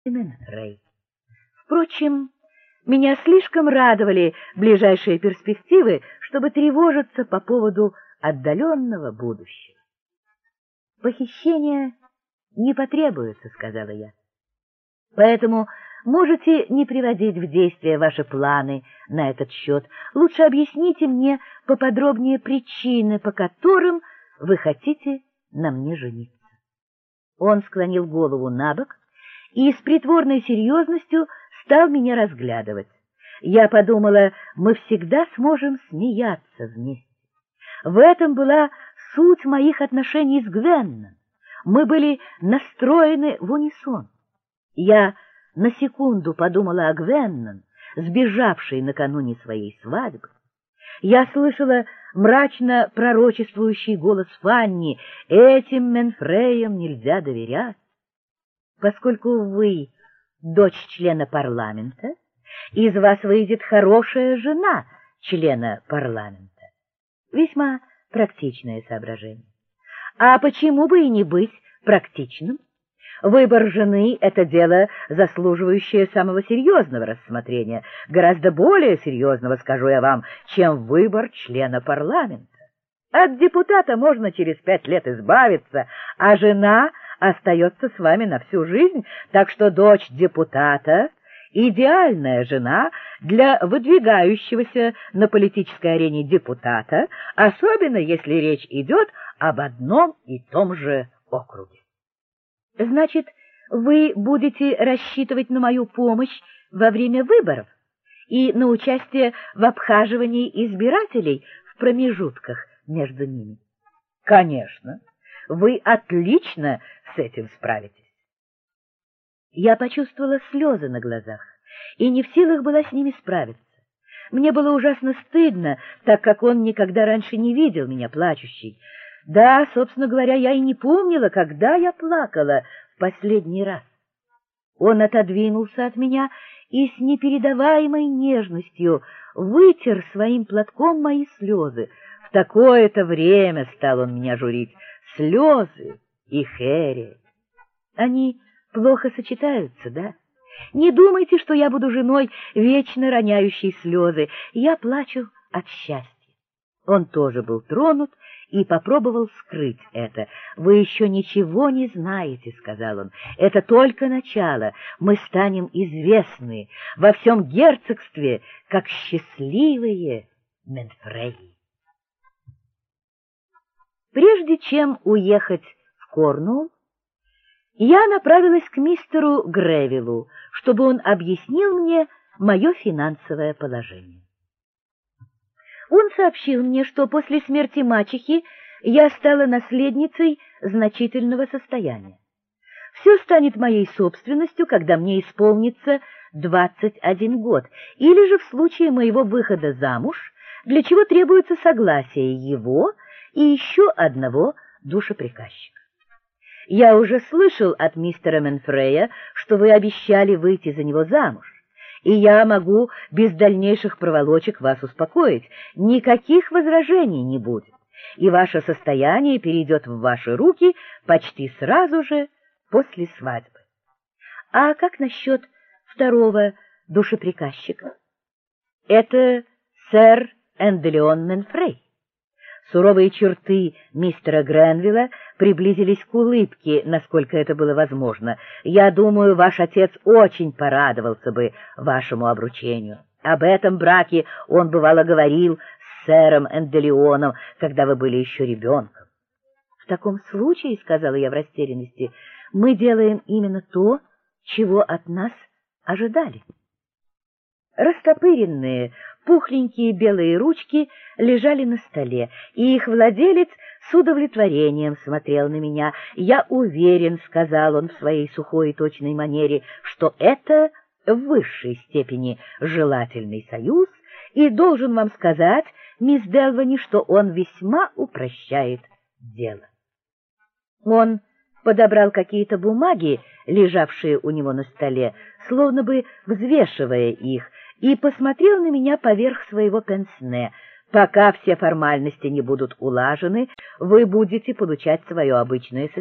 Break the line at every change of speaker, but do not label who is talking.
Менфрей. Впрочем, меня слишком радовали ближайшие перспективы, чтобы тревожиться по поводу отдаленного будущего. «Похищение не потребуется», — сказала я. «Поэтому можете не приводить в действие ваши планы на этот счет. Лучше объясните мне поподробнее причины, по которым вы хотите на мне жениться». Он склонил голову набок и с притворной серьезностью стал меня разглядывать. Я подумала, мы всегда сможем смеяться вместе. В этом была суть моих отношений с Гвенном. Мы были настроены в унисон. Я на секунду подумала о Гвеннон, сбежавшей накануне своей свадьбы. Я слышала мрачно пророчествующий голос Фанни: «Этим Менфреям нельзя доверять». Поскольку вы дочь члена парламента, из вас выйдет хорошая жена члена парламента. Весьма практичное соображение. А почему бы и не быть практичным? Выбор жены — это дело, заслуживающее самого серьезного рассмотрения, гораздо более серьезного, скажу я вам, чем выбор члена парламента. От депутата можно через 5 лет избавиться, а жена остается с вами на всю жизнь, так что дочь депутата — идеальная жена для выдвигающегося на политической арене депутата, особенно если речь идет об одном и том же округе. Значит, вы будете рассчитывать на мою помощь во время выборов и на участие в обхаживании избирателей в промежутках между ними? Конечно, вы отлично с этим справитесь. Я почувствовала слезы на глазах и не в силах была с ними справиться. Мне было ужасно стыдно, так как он никогда раньше не видел меня плачущей. Да, собственно говоря, я и не помнила, когда я плакала в последний раз. Он отодвинулся от меня и с непередаваемой нежностью вытер своим платком мои слезы. В такое-то время стал он меня журить. Слезы и Хэри. Они плохо сочетаются, да? Не думайте, что я буду женой, вечно роняющей слезы. Я плачу от счастья. Он тоже был тронут и попробовал скрыть это. «Вы еще ничего не знаете», — сказал он. «Это только начало. Мы станем известны во всем герцогстве, как счастливые Менфреи». Прежде чем уехать в Корнуолл, я направилась к мистеру Гревиллу, чтобы он объяснил мне мое финансовое положение. Он сообщил мне, что после смерти мачехи я стала наследницей значительного состояния. Все станет моей собственностью, когда мне исполнится 21 год, или же в случае моего выхода замуж, для чего требуется согласие его и еще одного душеприказчика. Я уже слышал от мистера Менфрея, что вы обещали выйти за него замуж, и я могу без дальнейших проволочек вас успокоить. Никаких возражений не будет, и ваше состояние перейдет в ваши руки почти сразу же после свадьбы. А как насчет второго душеприказчика? Это сэр Энделеон Менфрей. Суровые черты мистера Гренвилла приблизились к улыбке, насколько это было возможно. Я думаю, ваш отец очень порадовался бы вашему обручению. Об этом браке он, бывало, говорил с сэром Энделеоном, когда вы были еще ребенком. — В таком случае, — сказала я в растерянности, — мы делаем именно то, чего от нас ожидали. Растопыренные, пухленькие белые ручки лежали на столе, и их владелец с удовлетворением смотрел на меня. «Я уверен, — сказал он в своей сухой и точной манере, — что это в высшей степени желательный союз, и должен вам сказать, мисс Делвани, что он весьма упрощает дело». Он подобрал какие-то бумаги, лежавшие у него на столе, словно бы взвешивая их, и посмотрел на меня поверх своего пенсне. «Пока все формальности не будут улажены, вы будете получать свое обычное